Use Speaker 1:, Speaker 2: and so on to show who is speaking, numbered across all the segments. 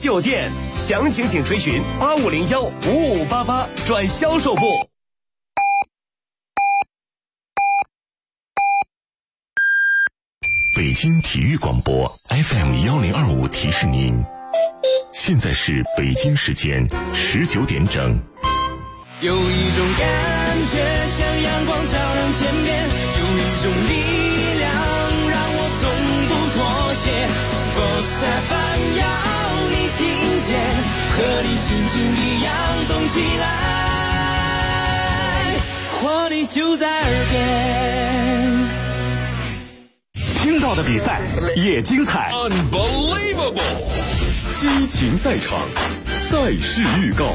Speaker 1: 酒店，详情请垂询8501-5588转销售部。
Speaker 2: 北京体育广播 FM1025提示您，现在是北京时间19点整。
Speaker 3: 有一种感觉像阳光照亮天边，有一种力量让我从不妥协。Sports FM 要你听见，和你心情一样动起来，活力就在耳边。
Speaker 1: 听到的比赛也精彩
Speaker 2: Unbelievable！ 激情赛场，赛事预告。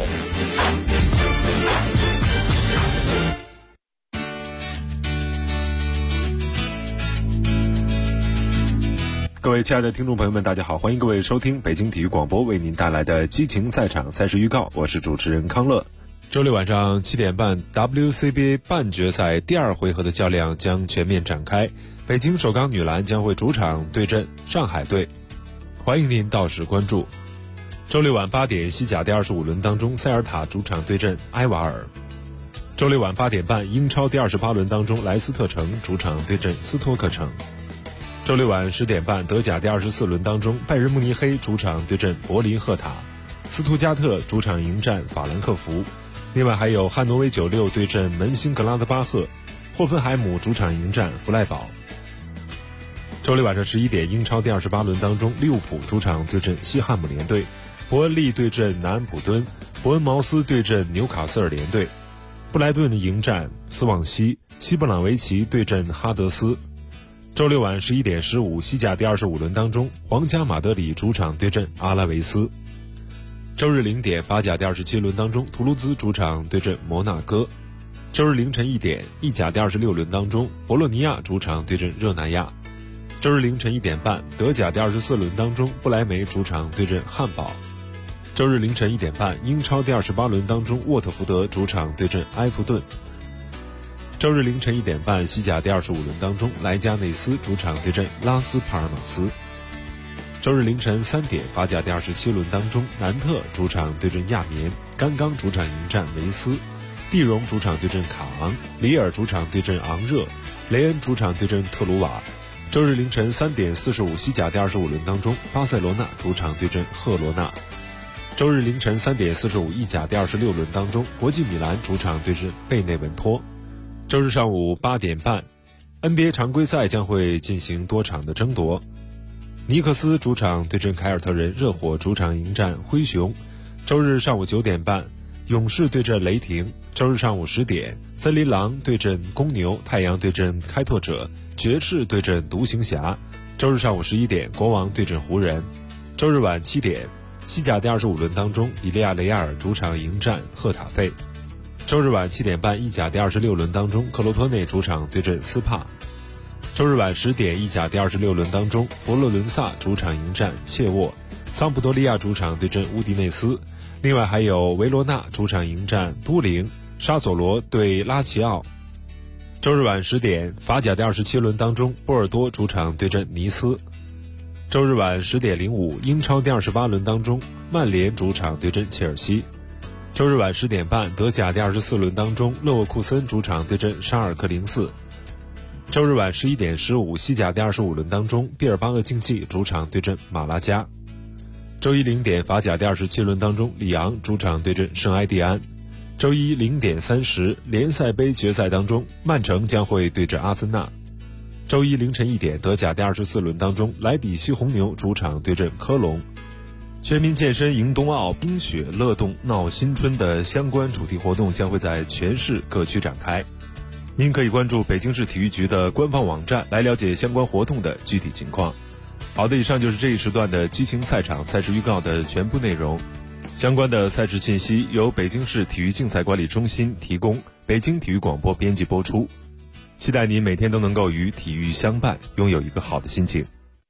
Speaker 4: 各位亲爱的听众朋友们，大家好，欢迎各位收听北京体育广播为您带来的激情赛场赛事预告，我是主持人康乐。
Speaker 5: 周六晚上7点半 WCBA 半决赛第2回合的较量将全面展开，北京首钢女篮将会主场对阵上海队，欢迎您到时关注。周六晚8点，西甲第25轮当中，塞尔塔主场对阵埃瓦尔。周六晚8点半，英超第28轮当中，莱斯特城主场对阵斯托克城。周六晚10点半，德甲第24轮当中，拜仁慕尼黑主场对阵柏林赫塔，斯图加特主场迎战法兰克福。另外还有汉诺威96对阵门兴格拉德巴赫，霍芬海姆主场迎战弗赖堡。周六晚上11点，英超第28轮当中，利物浦主场对阵西汉姆联队，伯恩利对阵南安普敦，伯恩茅斯对阵纽卡斯尔联队，布莱顿迎战斯旺西，西布朗维奇对阵哈德斯。周六晚11点15，西甲第25轮当中，皇家马德里主场对阵阿拉维斯。周日0点，法甲第27轮当中，图卢兹主场对阵摩纳哥。周日凌晨1点，意甲第26轮当中，博洛尼亚主场对阵热那亚。周日凌晨1点半，德甲第24轮当中，不莱梅主场对阵汉堡。周日凌晨1点半，英超第28轮当中，沃特福德主场对阵埃弗顿。周日凌晨1点半，西甲第25轮当中，莱加内斯主场对阵拉斯帕尔马斯。周日凌晨3点，法甲第27轮当中，南特主场对阵亚眠，甘刚主场迎战维斯，蒂荣主场对阵卡昂，里尔主场对阵昂热，雷恩主场对阵特鲁瓦。周日凌晨3点45，西甲第25轮当中，巴塞罗那主场对阵赫罗纳。周日凌晨3点45，意甲第26轮当中，国际米兰主场对阵贝内文托。周日上午8点半 NBA 常规赛将会进行多场的争夺，尼克斯主场对阵凯尔特人，热火主场迎战灰熊。周日上午9点半，勇士对阵雷霆。周日上午10点，森林狼对阵公牛，太阳对阵开拓者，爵士对阵独行侠。周日上午11点，国王对阵湖人。周日晚7点，西甲第25轮当中，比利亚雷亚尔主场迎战赫塔费。周日晚7点半，意甲第26轮当中，克罗托内主场对阵斯帕。周日晚10点，意甲第26轮当中，佛罗伦萨主场迎战切沃，桑普多利亚主场对阵乌迪内斯。另外还有维罗纳主场迎战都灵，沙佐罗对拉齐奥。周日晚10点，法甲第27轮当中，波尔多主场对阵尼斯。周日晚10点05，英超第28轮当中，曼联主场对阵切尔西。周日晚10点半，德甲第24轮当中，勒沃库森主场对阵沙尔克04。周日晚11点15，西甲第25轮当中，毕尔巴鄂竞技主场对阵马拉加。周一0点，法甲第27轮当中，里昂主场对阵圣埃蒂安。周一0点30，联赛杯决赛当中，曼城将会对阵阿森纳。周一凌晨1点，德甲第24轮当中，莱比锡红牛主场对阵科隆。全民健身迎冬奥，冰雪乐动闹新春的相关主题活动将会在全市各区展开。您可以关注北京市体育局的官方网站来了解相关活动的具体情况。好的，以上就是这一时段的激情赛场赛事预告的全部内容。相关的赛事信息由北京市体育竞赛管理中心提供，北京体育广播编辑播出。期待您每天都能够与体育相伴，拥有一个好的心情。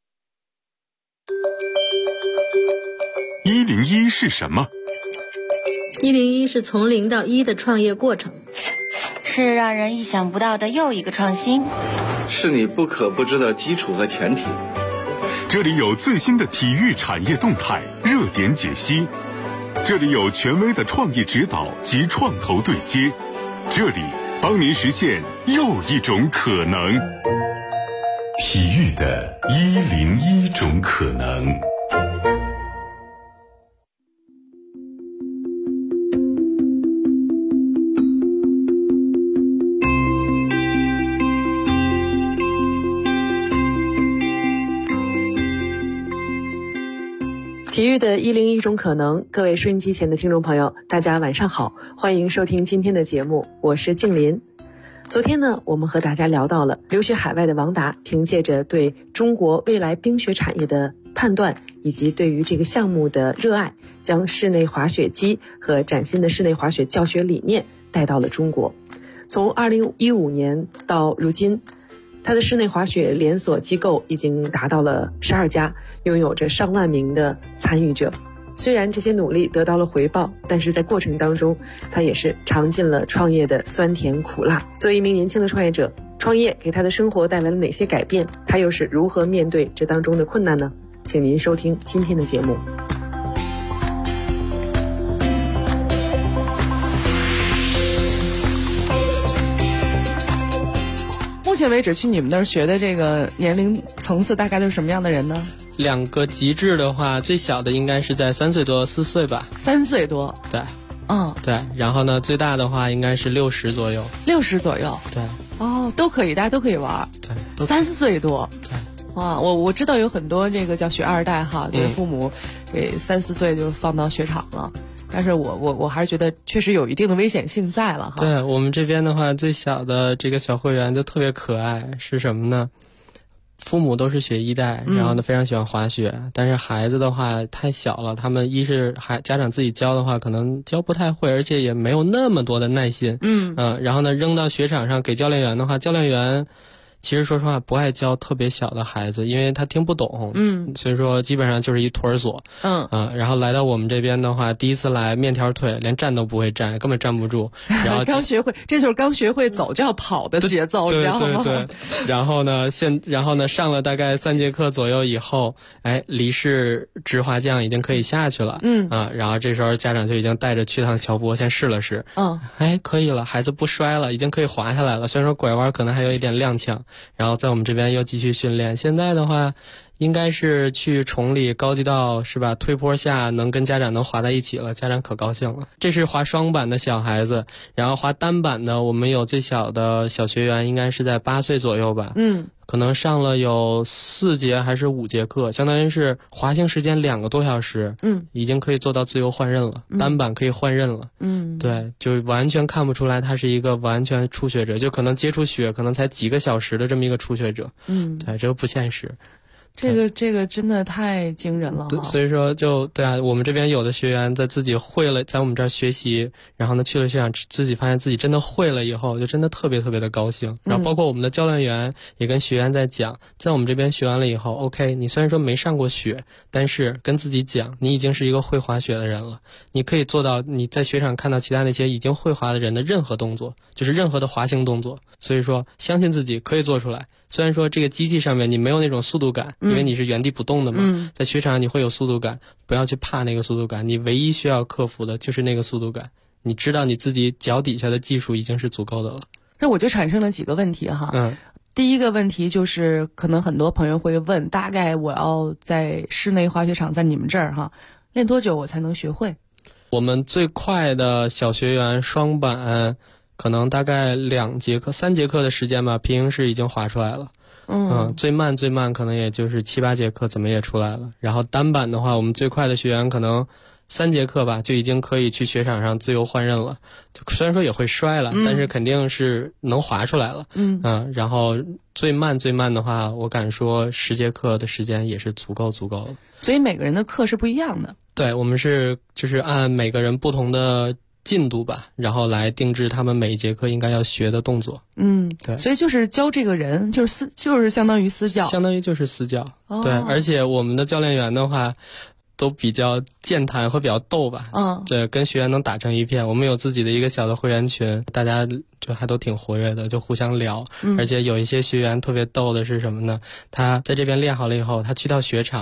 Speaker 2: 101是什么
Speaker 6: ？101是从0到1的创业过程，
Speaker 7: 是让人意想不到的又一个创新，
Speaker 8: 是你不可不知的基础和前提。
Speaker 2: 这里有最新的体育产业动态、热热点解析，这里有权威的创意指导及创投对接，这里帮您实现又一种可能。体育的101种可能。
Speaker 8: 体育的101种可能，各位收音机前的听众朋友，大家晚上好，欢迎收听今天的节目，我是静林。昨天呢，我们和大家聊到了留学海外的王达，凭借着对中国未来冰雪产业的判断，以及对于这个项目的热爱，将室内滑雪机和崭新的室内滑雪教学理念带到了中国。从2015年到如今，他的室内滑雪连锁机构已经达到了12家，拥有着上万名的参与者。虽然这些努力得到了回报，但是在过程当中，他也是尝尽了创业的酸甜苦辣。作为一名年轻的创业者，创业给他的生活带来了哪些改变？他又是如何面对这当中的困难呢？请您收听今天的节目。目前为止去你们那儿学的这个年龄层次大概都是什么样的人呢
Speaker 9: ？2个极致的话，最小的应该是在3岁多4岁吧。
Speaker 8: 3岁多，
Speaker 9: 对，对。然后呢，最大的话应该是60左右。60左右，对。哦，都可以，大家都可以玩。对，3岁多。对。哇，我知道有很多这个叫学二代哈，就是父母给3、4岁就放到雪场了。但是我还是觉得确实有一定的危险性在了哈。 对，我们这边的话，最小的这个小会员就特别可爱，是什么呢？父母都是学1代，然后呢非常喜欢滑雪，但是孩子的话太小了，他们一是家长自己教的话可能教不太会，而且也没有那么多的耐心。然后呢扔到雪场上给教练员的话，教练员其实说实话不爱教特别小的孩子，因为他听不懂。所以说基本上就是一托儿所。然后来到我们这边的话，第一次来面条腿，连站都不会站，根本站不住。然后刚学会，这就是刚学会走就要跑的节奏，你知道吗？对。然后呢上了大概3节课左右以后，离式直滑降已经可以下去了。然后这时候家长就已经带着去趟乔波先试了试。可以了，孩子不摔了，已经可以滑下来了。虽然说拐弯可能还有一点踉跄。然后在我们这边又继续训练，现在的话应该是去崇礼高级道是吧，推坡下能跟家长能滑在一起了，家长可高兴了。这是滑双板的小孩子，然后滑单板的我们有最小的小学员应该是在8岁左右吧。可能上了有4节还是5节课，相当于是滑行时间2个多小时。已经可以做到自由换刃了，单板可以换刃了。对，就完全看不出来他是一个完全初学者，就可能接触雪可能才几个小时的这么一个初学者。对，这个不现实。这个真的太惊人了。所以说对啊，我们这边有的学员在自己会了，在我们这儿学习，然后呢去了雪场，自己发现自己真的会了以后，就真的特别特别的高兴。然后包括我们的教练员也跟学员在讲，在我们这边学完了以后 OK， 你虽然说没上过雪，但是跟自己讲你已经是一个会滑雪的人了，你可以做到你在雪场看到其他那些已经会滑的人的任何动作，就是任何的滑行动作。所以说相信自己可以做出来，虽然说这个机器上面你没有那种速度感，因为你是原地不动的嘛。在雪场你会有速度感，不要去怕那个速度感，你唯一需要克服的就是那个速度感，你知道你自己脚底下的技术已经是足够的了。那我就产生了几个问题哈。第一个问题就是可能很多朋友会问，大概我要在室内滑雪场在你们这儿哈练多久我才能学会？我们最快的小学员双板可能大概2节课3节课的时间吧，平行式已经滑出来了。最慢可能也就是7、8节课怎么也出来了。然后单板的话，我们最快的学员可能3节课吧，就已经可以去雪场上自由换刃了。虽然说也会摔了，但是肯定是能滑出来了。然后最慢的话，我敢说10节课的时间也是足够了。所以每个人的课是不一样的。对，我们就是按每个人不同的进度吧，然后来定制他们每一节课应该要学的动作。对，所以就是教这个人，就是相当于私教，相当于就是私教。对，而且我们的教练员的话都比较健谈和比较逗吧。对，跟学员能打成一片。我们有自己的一个小的会员群，大家就还都挺活跃的，就互相聊。而且有一些学员特别逗的是什么呢？他在这边练好了以后，他去到雪场，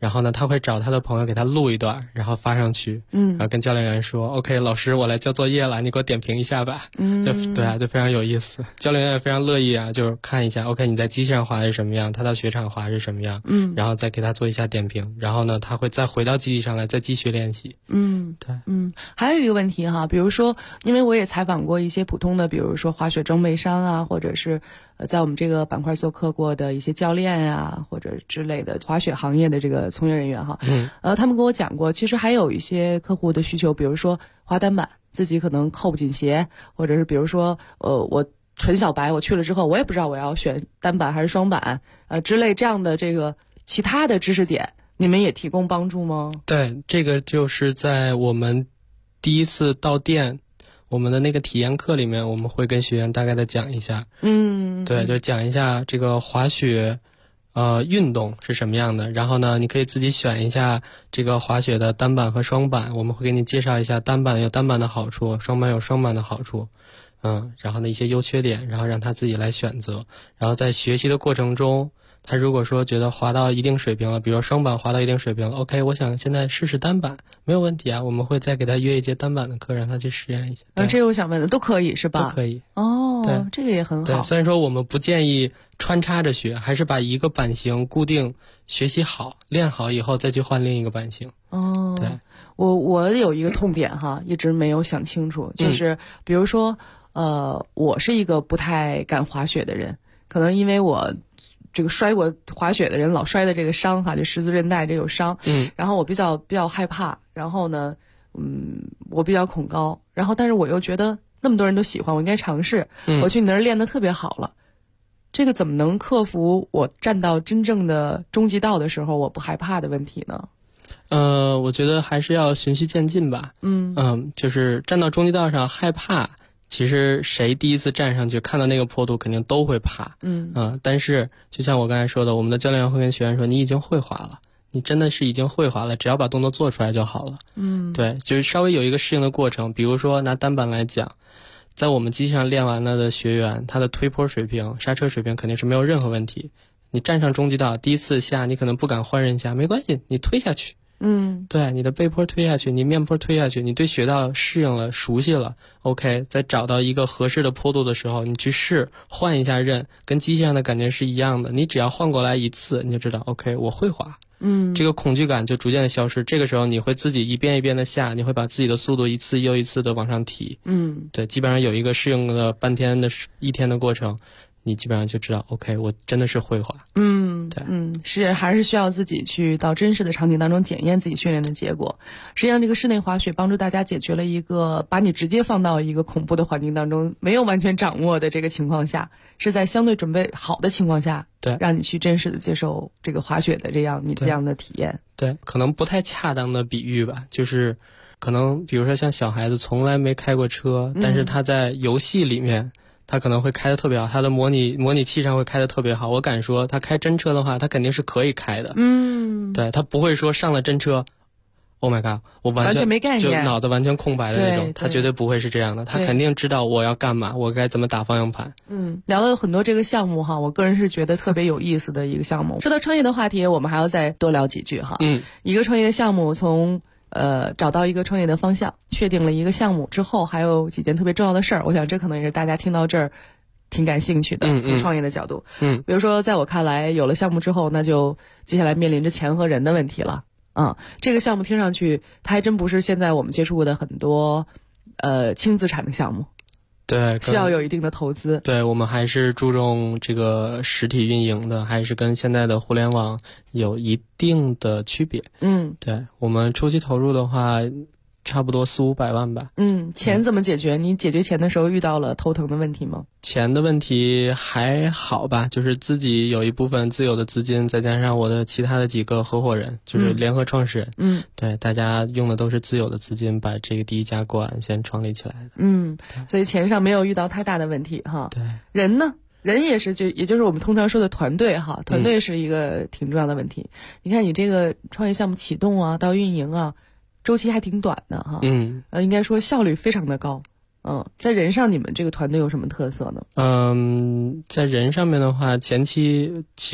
Speaker 10: 然后呢，他会找他的朋友给他录一段，然后发上去，然后跟教练员说 OK 老师我来交作业了，你给我点评一下吧。对啊，就非常有意思，教练员也非常乐意啊，就是看一下 OK 你在机上滑是什么样，他到雪场滑是什么样，然后再给他做一下点评，然后呢他会再回到机器上来再继续练习。对，
Speaker 9: 还有一个问题哈，比如说因为我也采访过一些普通的比如说滑雪装备商啊，或者是在我们这个板块做客过的一些教练啊或者之类的滑雪行业的这个从业人员哈，他们跟我讲过，其实还有一些客户的需求，比如说滑单板自己可能扣不紧鞋，或者是比如说我纯小白，我去了之后我也不知道我要选单板还是双板之类这样的这个其他的知识点，你们也提供帮助吗？
Speaker 10: 对，这个就是在我们第一次到店我们的那个体验课里面，我们会跟学员大概的讲一下，对，就讲一下这个滑雪运动是什么样的，然后呢你可以自己选一下这个滑雪的单板和双板，我们会给你介绍一下单板有单板的好处，双板有双板的好处，然后呢一些优缺点，然后让他自己来选择，然后在学习的过程中，他如果说觉得滑到一定水平了，比如说双板滑到一定水平了 OK 我想现在试试单板，没有问题啊，我们会再给他约一节单板的课让他去实验一下。
Speaker 9: 这个我想问的都可以是吧？
Speaker 10: 都可以。
Speaker 9: 对，这个也很好。
Speaker 10: 对，虽然说我们不建议穿插着学，还是把一个版型固定学习好练好以后再去换另一个版型。对，
Speaker 9: 我有一个痛点哈，一直没有想清楚，就是比如说我是一个不太敢滑雪的人，可能因为我这个摔过滑雪的人老摔的这个伤哈，就十字韧带这有伤，然后我比较害怕，然后呢我比较恐高，然后但是我又觉得那么多人都喜欢，我应该尝试，我去你那儿练得特别好了，这个怎么能克服我站到真正的终极道的时候我不害怕的问题呢？
Speaker 10: 我觉得还是要循序渐进吧。就是站到终极道上害怕，其实谁第一次站上去看到那个坡度肯定都会怕。但是就像我刚才说的，我们的教练员会跟学员说你已经会滑了，你真的是已经会滑了，只要把动作做出来就好了。对，就是稍微有一个适应的过程。比如说拿单板来讲，在我们机器上练完了的学员，他的推坡水平刹车水平肯定是没有任何问题，你站上终极道第一次下你可能不敢换刃下，没关系，你推下去，对，你的背坡推下去，你面坡推下去，你对雪道适应了熟悉了 OK， 在找到一个合适的坡度的时候你去试换一下刃，跟机器上的感觉是一样的，你只要换过来一次你就知道 OK 我会滑，这个恐惧感就逐渐的消失，这个时候你会自己一遍一遍的下，你会把自己的速度一次又一次的往上提。对，基本上有一个适应的半天的一天的过程，你基本上就知道 OK 我真的是会滑。
Speaker 9: 是还是需要自己去到真实的场景当中检验自己训练的结果。实际上这个室内滑雪帮助大家解决了一个把你直接放到一个恐怖的环境当中没有完全掌握的这个情况下，是在相对准备好的情况下，
Speaker 10: 对，
Speaker 9: 让你去真实的接受这个滑雪的这样的体验。
Speaker 10: 对，可能不太恰当的比喻吧，就是可能比如说像小孩子从来没开过车，但是他在游戏里面他可能会开得特别好，他的模拟器上会开得特别好，我敢说他开真车的话他肯定是可以开的。对，他不会说上了真车 Oh my god 我完全
Speaker 9: 没概念，
Speaker 10: 就脑子完全空白的那种，他绝对不会是这样的，他肯定知道我要干嘛，我该怎么打方向盘。
Speaker 9: 聊了很多这个项目哈，我个人是觉得特别有意思的一个项目。说到创业的话题，我们还要再多聊几句哈。一个创业的项目从找到一个创业的方向，确定了一个项目之后，还有几件特别重要的事儿，我想这可能也是大家听到这儿挺感兴趣的，从创业的角度。比如说在我看来，有了项目之后，那就接下来面临着钱和人的问题了。这个项目听上去它还真不是现在我们接触过的很多轻资产的项目。
Speaker 10: 对，
Speaker 9: 需要有一定的投资。
Speaker 10: 对，我们还是注重这个实体运营的，还是跟现在的互联网有一定的区别。对，我们初期投入的话差不多400-500万吧。
Speaker 9: 钱怎么解决？你解决钱的时候遇到了头疼的问题吗？
Speaker 10: 钱的问题还好吧，就是自己有一部分自有的资金，再加上我的其他的几个合伙人，就是联合创始人。对，大家用的都是自有的资金，把这个第一家馆先创立起来的。
Speaker 9: 所以钱上没有遇到太大的问题哈。
Speaker 10: 对，
Speaker 9: 人呢？人也是也就是我们通常说的团队哈，团队是一个挺重要的问题。你看你这个创业项目启动啊到运营啊，周期还挺短的哈。应该说效率非常的高。在人上你们这个团队有什么特色呢？
Speaker 10: 在人上面的话，前期其实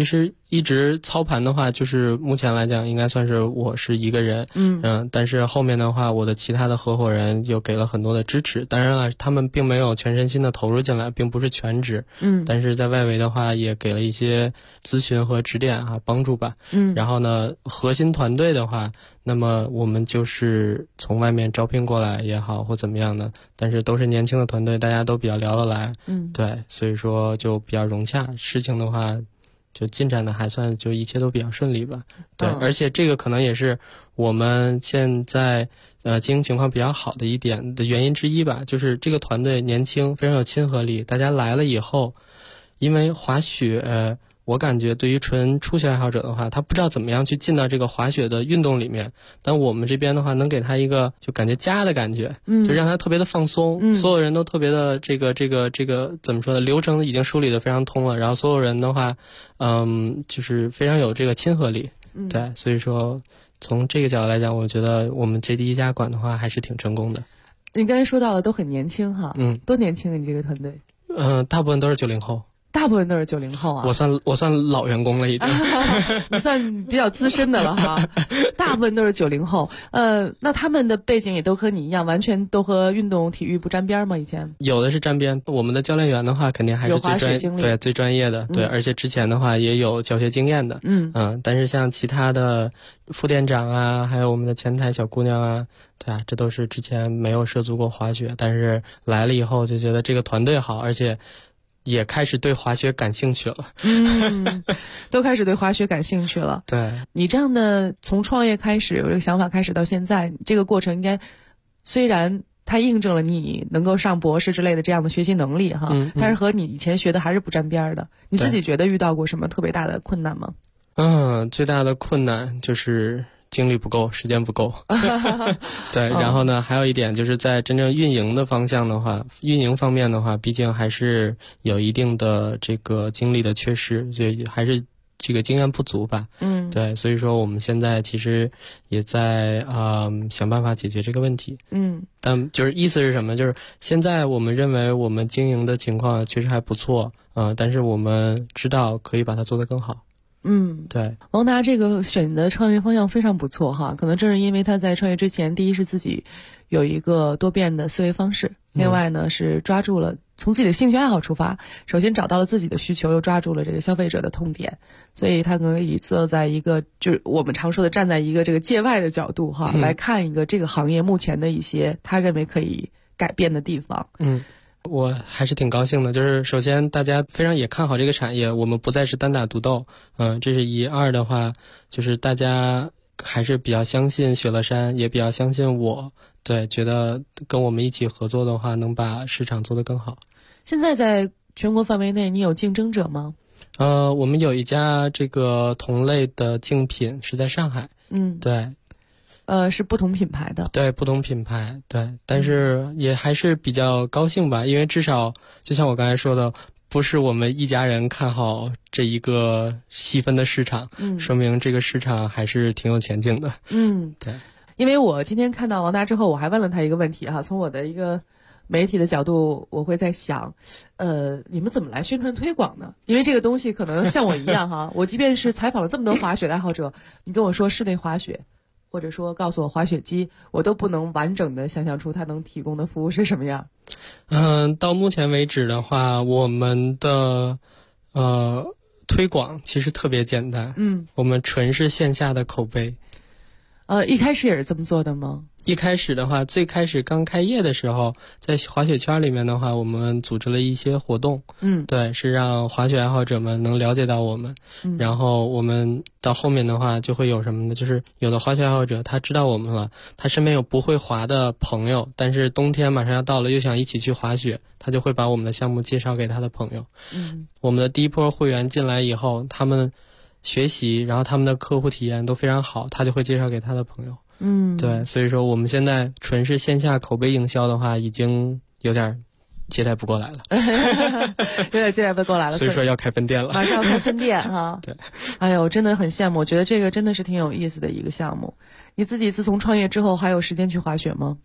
Speaker 10: 一直操盘的话，就是目前来讲应该算是我是一个人，但是后面的话，我的其他的合伙人又给了很多的支持。当然了，他们并没有全身心的投入进来，并不是全职，但是在外围的话也给了一些咨询和指点帮助吧。然后呢，核心团队的话，那么我们就是从外面招聘过来也好或怎么样的，但是都是年轻的团队，大家都比较聊得来，对，所以说就比较融洽。事情的话就进展的还算就一切都比较顺利吧。对，而且这个可能也是我们现在经营情况比较好的一点的原因之一吧，就是这个团队年轻，非常有亲和力，大家来了以后，因为滑雪我感觉对于纯初学爱好者的话，他不知道怎么样去进到这个滑雪的运动里面，但我们这边的话能给他一个就感觉家的感觉，就让他特别的放松，所有人都特别的这个怎么说呢，流程已经梳理的非常通了，然后所有人的话就是非常有这个亲和力，对，所以说从这个角度来讲，我觉得我们这第一家馆的话还是挺成功的。
Speaker 9: 你刚才说到的都很年轻哈，多年轻啊，你这个团队？
Speaker 10: 大部分都是90后。
Speaker 9: 大部分都是90后啊，
Speaker 10: 我算老员工了已经，
Speaker 9: 你算比较资深的了哈。大部分都是90后，那他们的背景也都和你一样，完全都和运动体育不沾边吗？以前
Speaker 10: 有的是沾边，我们的教练员的话肯定还是最专业的，对，而且之前的话也有教学经验的，但是像其他的副店长啊，还有我们的前台小姑娘啊，对啊，这都是之前没有涉足过滑雪，但是来了以后就觉得这个团队好，而且也开始对滑雪感兴趣了。
Speaker 9: 都开始对滑雪感兴趣了。
Speaker 10: 对，
Speaker 9: 你这样的从创业开始有这个想法开始到现在，这个过程应该虽然它印证了你能够上博士之类的这样的学习能力哈，但是和你以前学的还是不沾边的。你自己觉得遇到过什么特别大的困难吗？
Speaker 10: 最大的困难就是精力不够，时间不够。对，然后呢，还有一点就是在真正运营的方向的话，运营方面的话，毕竟还是有一定的这个精力的缺失，所以还是这个经验不足吧。对，所以说我们现在其实也在想办法解决这个问题。但就是意思是什么？就是现在我们认为我们经营的情况确实还不错，但是我们知道可以把它做得更好。对，
Speaker 9: 王达这个选的创业方向非常不错哈，可能正是因为他在创业之前，第一是自己有一个多变的思维方式，另外呢是抓住了从自己的兴趣爱好出发，首先找到了自己的需求，又抓住了这个消费者的痛点，所以他可以坐在一个就是我们常说的站在一个这个界外的角度哈，来看一个这个行业目前的一些他认为可以改变的地方。
Speaker 10: 我还是挺高兴的，就是首先大家非常也看好这个产业，我们不再是单打独斗，这是一。二的话就是大家还是比较相信雪乐山，也比较相信我，对，觉得跟我们一起合作的话能把市场做得更好。
Speaker 9: 现在在全国范围内你有竞争者吗？
Speaker 10: 我们有一家这个同类的竞品是在上海，对。
Speaker 9: 是不同品牌的，
Speaker 10: 对，不同品牌，对，但是也还是比较高兴吧，因为至少就像我刚才说的，不是我们一家人看好这一个细分的市场，说明这个市场还是挺有前景的。对，
Speaker 9: 因为我今天看到王达之后，我还问了他一个问题哈，从我的一个媒体的角度，我会在想，你们怎么来宣传推广呢？因为这个东西可能像我一样哈，我即便是采访了这么多滑雪的爱好者，你跟我说室内滑雪，或者说告诉我滑雪机，我都不能完整的想象出它能提供的服务是什么样。
Speaker 10: 到目前为止的话，我们的推广其实特别简单，我们纯是线下的口碑。
Speaker 9: 一开始也是这么做的吗？
Speaker 10: 一开始的话，最开始刚开业的时候，在滑雪圈里面的话，我们组织了一些活动，对，是让滑雪爱好者们能了解到我们，然后我们到后面的话就会有什么呢？就是有的滑雪爱好者他知道我们了，他身边有不会滑的朋友，但是冬天马上要到了，又想一起去滑雪，他就会把我们的项目介绍给他的朋友。我们的第一波会员进来以后，他们学习，然后他们的客户体验都非常好，他就会介绍给他的朋友。对，所以说我们现在纯是线下口碑营销的话，已经有点接待不过来了，
Speaker 9: 有点接待不过来了，
Speaker 10: 所以说要开分店了，
Speaker 9: 马上要开分店哈。
Speaker 10: 对，
Speaker 9: 哎呦，真的很羡慕，我觉得这个真的是挺有意思的一个项目。你自己自从创业之后，还有时间去滑雪吗？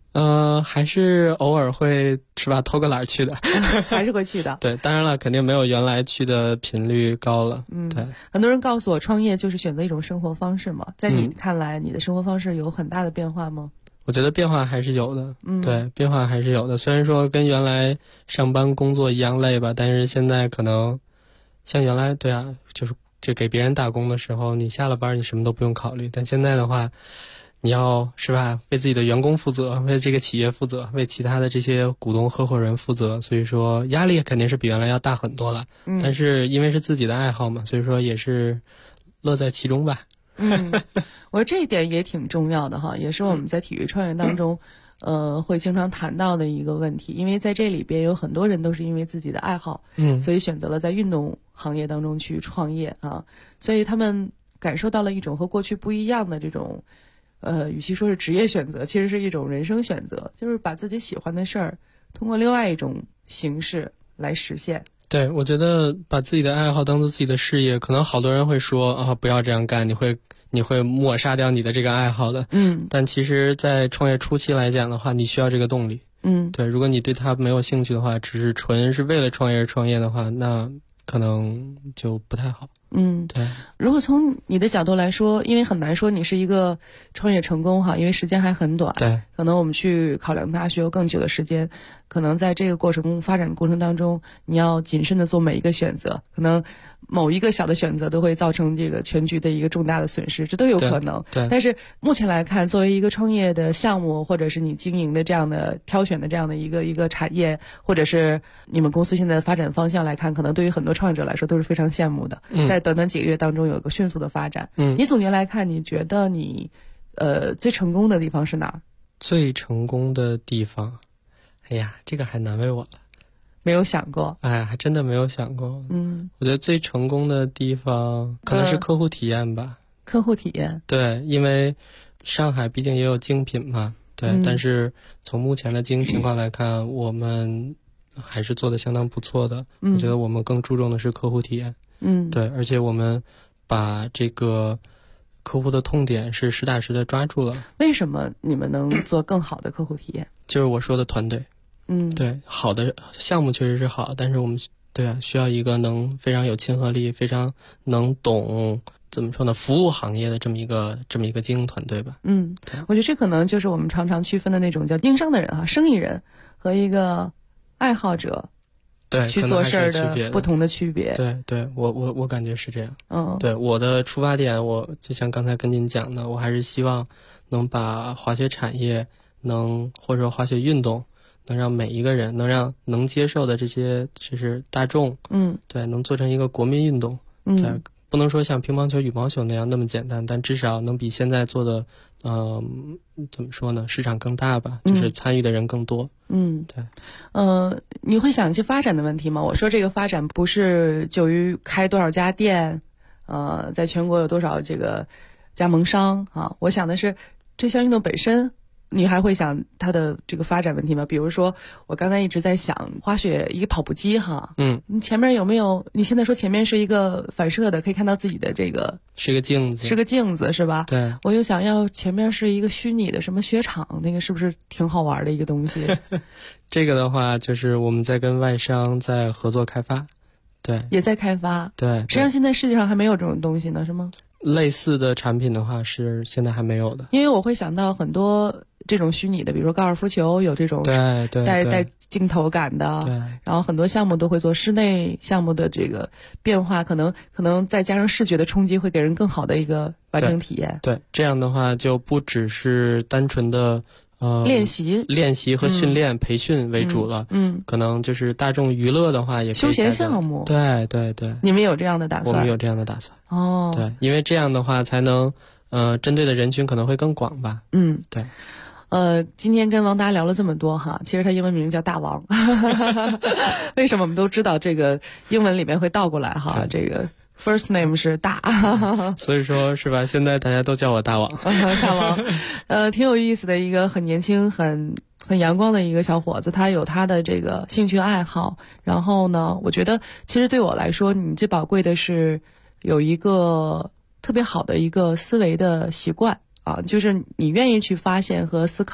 Speaker 10: 还是偶尔会是吧偷个懒去的，
Speaker 9: 还是会去的。
Speaker 10: 对，当然了，肯定没有原来去的频率高了。对。
Speaker 9: 很多人告诉我，创业就是选择一种生活方式嘛。在你看来，你的生活方式有很大的变化吗？
Speaker 10: 我觉得变化还是有的。对，变化还是有的。虽然说跟原来上班工作一样累吧，但是现在可能像原来，对啊，就给别人打工的时候，你下了班你什么都不用考虑，但现在的话。你要是吧，为自己的员工负责，为这个企业负责，为其他的这些股东合伙人负责，所以说压力肯定是比原来要大很多了。但是因为是自己的爱好嘛，所以说也是乐在其中吧。
Speaker 9: 我说这一点也挺重要的哈，也是我们在体育创业当中，会经常谈到的一个问题。因为在这里边有很多人都是因为自己的爱好，所以选择了在运动行业当中去创业啊，所以他们感受到了一种和过去不一样的这种。与其说是职业选择，其实是一种人生选择，就是把自己喜欢的事儿通过另外一种形式来实现。
Speaker 10: 对，我觉得把自己的爱好当做自己的事业，可能好多人会说啊，不要这样干，你会抹杀掉你的这个爱好的。但其实在创业初期来讲的话，你需要这个动力。对，如果你对它没有兴趣的话，只是纯是为了创业而创业的话，那可能就不太好。对。
Speaker 9: 如果从你的角度来说，因为很难说你是一个创业成功哈，因为时间还很短。
Speaker 10: 对。
Speaker 9: 可能我们去考量它需要更久的时间，可能在这个发展过程当中，你要谨慎的做每一个选择，可能某一个小的选择都会造成这个全局的一个重大的损失，这都有可能。
Speaker 10: 对。
Speaker 9: 但是目前来看，作为一个创业的项目，或者是你经营的这样的挑选的这样的一个产业，或者是你们公司现在的发展方向来看，可能对于很多创业者来说都是非常羡慕的。在短短几个月当中有一个迅速的发展。你总结来看，你觉得你最成功的地方是哪儿？
Speaker 10: 最成功的地方，哎呀，这个还难为我了，
Speaker 9: 没有想过。
Speaker 10: 哎，还真的没有想过。我觉得最成功的地方可能是客户体验吧。
Speaker 9: 客户体验。对，
Speaker 10: 因为上海毕竟也有精品嘛，对。但是从目前的经营情况来看，我们还是做得相当不错的。我觉得我们更注重的是客户体验。对，而且我们把这个客户的痛点是实打实的抓住了。
Speaker 9: 为什么你们能做更好的客户体验？
Speaker 10: 就是我说的团队。对，好的项目确实是好，但是我们需要一个能非常有亲和力、非常能懂怎么说呢，服务行业的这么一个经营团队吧。
Speaker 9: 我觉得这可能就是我们常常区分的那种叫经商的人哈，生意人和一个爱好者。
Speaker 10: 对，
Speaker 9: 去做事儿的不同的区别。
Speaker 10: 对，我感觉是这样。对，我的出发点，我就像刚才跟您讲的，我还是希望能把滑雪产业或者说滑雪运动能让每一个人能接受的这些就是大众，对，能做成一个国民运动。对，不能说像乒乓球、羽毛球那样那么简单，但至少能比现在做的怎么说呢，市场更大吧，就是参与的人更多。对。
Speaker 9: 你会想一些发展的问题吗？我说这个发展不是就于开多少家店，在全国有多少这个加盟商啊，我想的是这项运动本身，你还会想它的这个发展问题吗？比如说我刚才一直在想滑雪一个跑步机哈，你前面有没有，你现在说前面是一个反射的，可以看到自己的这个
Speaker 10: 是个镜子
Speaker 9: 是吧？
Speaker 10: 对，
Speaker 9: 我又想要前面是一个虚拟的什么雪场，那个是不是挺好玩的一个东西？
Speaker 10: 这个的话就是我们在跟外商在合作开发。对，
Speaker 9: 也在开发。
Speaker 10: 对，
Speaker 9: 实际上现在世界上还没有这种东西呢，是吗？
Speaker 10: 类似的产品的话是现在还没有的。
Speaker 9: 因为我会想到很多这种虚拟的，比如说高尔夫球有这种带镜头感的，然后很多项目都会做室内项目的这个变化，可能再加上视觉的冲击，会给人更好的一个完整体验。
Speaker 10: 对，这样的话就不只是单纯的
Speaker 9: 练习
Speaker 10: 和训练、培训为主了。可能就是大众娱乐的话也可以
Speaker 9: 休闲项目。
Speaker 10: 对，
Speaker 9: 你们有这样的打算？
Speaker 10: 我们有这样的打算。
Speaker 9: 对，
Speaker 10: 因为这样的话才能针对的人群可能会更广吧。对。
Speaker 9: 今天跟王达聊了这么多哈，其实他英文名叫大王。为什么我们都知道这个英文里面会倒过来哈？这个 first name 是大。
Speaker 10: 所以说是吧，现在大家都叫我大王。
Speaker 9: 大王。挺有意思的一个很年轻很阳光的一个小伙子，他有他的这个兴趣爱好，然后呢，我觉得其实对我来说，你最宝贵的是有一个特别好的一个思维的习惯啊，就是你愿意去发现和思考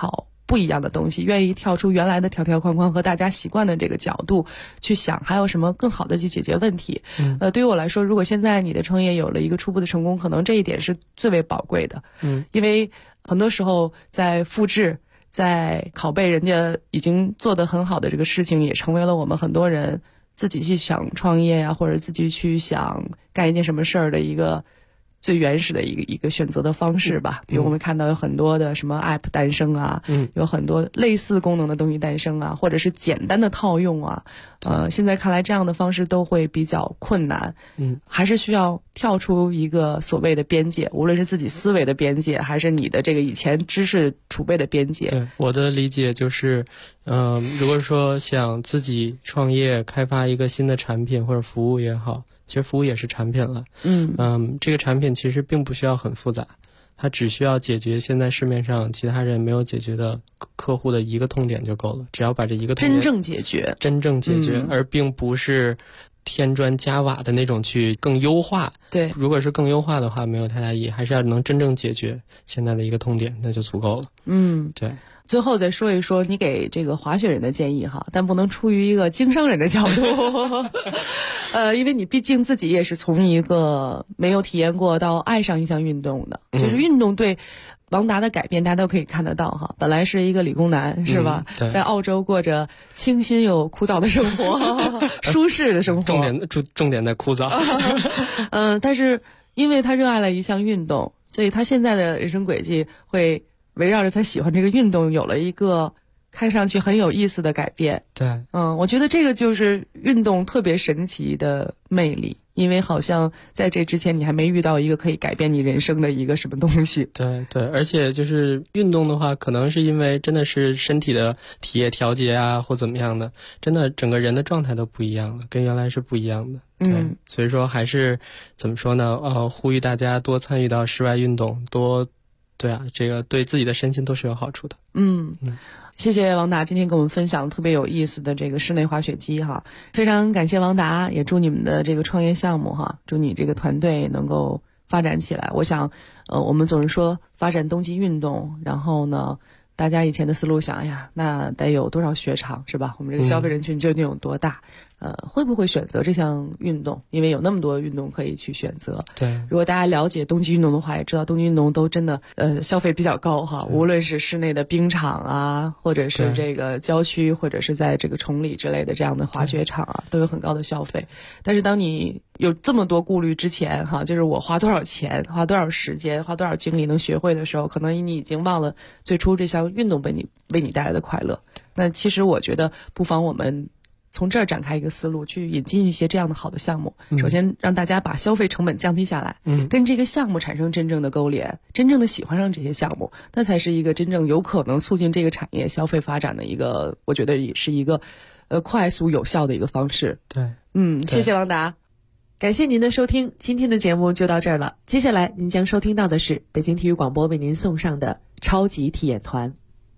Speaker 9: 不一样的东西，愿意跳出原来的条条框框和大家习惯的这个角度去想，还有什么更好的去解决问题。对于我来说，如果现在你的创业有了一个初步的成功，可能这一点是最为宝贵的。因为很多时候在复制、在拷贝人家已经做得很好的这个事情，也成为了我们很多人自己去想创业呀，或者自己去想干一件什么事儿的一个最原始的一个选择的方式吧。比如我们看到有很多的什么 app 诞生啊，有很多类似功能的东西诞生啊，或者是简单的套用啊。现在看来这样的方式都会比较困难。还是需要跳出一个所谓的边界，无论是自己思维的边界，还是你的这个以前知识储备的边界。
Speaker 10: 对，我的理解就是，如果说想自己创业开发一个新的产品或者服务也好，其实服务也是产品了。这个产品其实并不需要很复杂，它只需要解决现在市面上其他人没有解决的客户的一个痛点就够了。只要把这一个痛点
Speaker 9: 真正解决，
Speaker 10: 而并不是添砖加瓦的那种去更优化。
Speaker 9: 对，
Speaker 10: 如果是更优化的话，没有太大意义，还是要能真正解决现在的一个痛点，那就足够了。对。
Speaker 9: 最后再说一说你给这个滑雪人的建议哈，但不能出于一个经商人的角度。因为你毕竟自己也是从一个没有体验过到爱上一项运动的，就是运动对王达的改变大家都可以看得到哈。本来是一个理工男是吧，在澳洲过着清新又枯燥的生活，舒适的生活，
Speaker 10: 重点在枯燥。
Speaker 9: 但是因为他热爱了一项运动，所以他现在的人生轨迹会围绕着他喜欢这个运动有了一个看上去很有意思的改变。
Speaker 10: 对，
Speaker 9: 我觉得这个就是运动特别神奇的魅力，因为好像在这之前你还没遇到一个可以改变你人生的一个什么东西。
Speaker 10: 对，而且就是运动的话，可能是因为真的是身体的体液调节啊或怎么样的，真的整个人的状态都不一样了，跟原来是不一样的。对，所以说还是怎么说呢，呼吁大家多参与到室外运动，对啊，这个对自己的身心都是有好处的。
Speaker 9: 谢谢王达今天跟我们分享特别有意思的这个室内滑雪机哈，非常感谢王达，也祝你们的这个创业项目哈，祝你这个团队能够发展起来。我想我们总是说发展冬季运动，然后呢大家以前的思路想，哎呀，那得有多少雪场是吧？我们这个消费人群究竟有多大？会不会选择这项运动？因为有那么多运动可以去选择。
Speaker 10: 对，
Speaker 9: 如果大家了解冬季运动的话，也知道冬季运动都真的消费比较高哈，无论是室内的冰场啊，或者是这个郊区，或者是在这个崇礼之类的这样的滑雪场啊，都有很高的消费。但是当你有这么多顾虑之前哈，就是我花多少钱、花多少时间、花多少精力能学会的时候，可能你已经忘了最初这项运动为你带来的快乐。那其实我觉得不妨我们从这儿展开一个思路，去引进一些这样的好的项目。首先让大家把消费成本降低下来，跟这个项目产生真正的勾连，真正的喜欢上这些项目，那才是一个真正有可能促进这个产业消费发展的一个，我觉得也是一个快速有效的一个方式。
Speaker 10: 对，
Speaker 9: 谢谢王达，感谢您的收听，今天的节目就到这儿了。接下来您将收听到的是北京体育广播为您送上的超级体验团。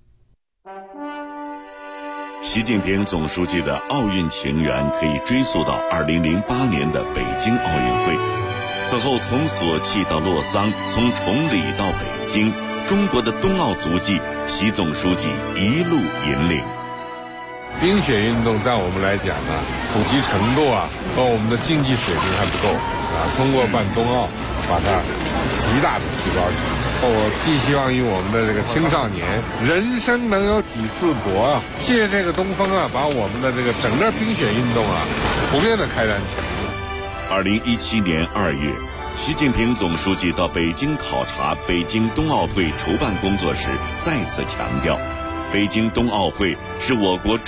Speaker 11: 习近平总书记的奥运情缘可以追溯到2008年的北京奥运会。此后从索契到洛桑，从崇礼到北京，中国的冬奥足迹，习总书记一路引领。
Speaker 12: 冰雪运动在我们来讲呢，普及程度和我们的竞技水平还不够通过办冬奥，把它极大的提高起来。我寄希望于我们的这个青少年，人生能有几次搏借这个东风把我们的这个整个冰雪运动普遍的开展起来。
Speaker 11: 2017年2月，习近平总书记到北京考察北京冬奥会筹办工作时，再次强调，北京冬奥会是我国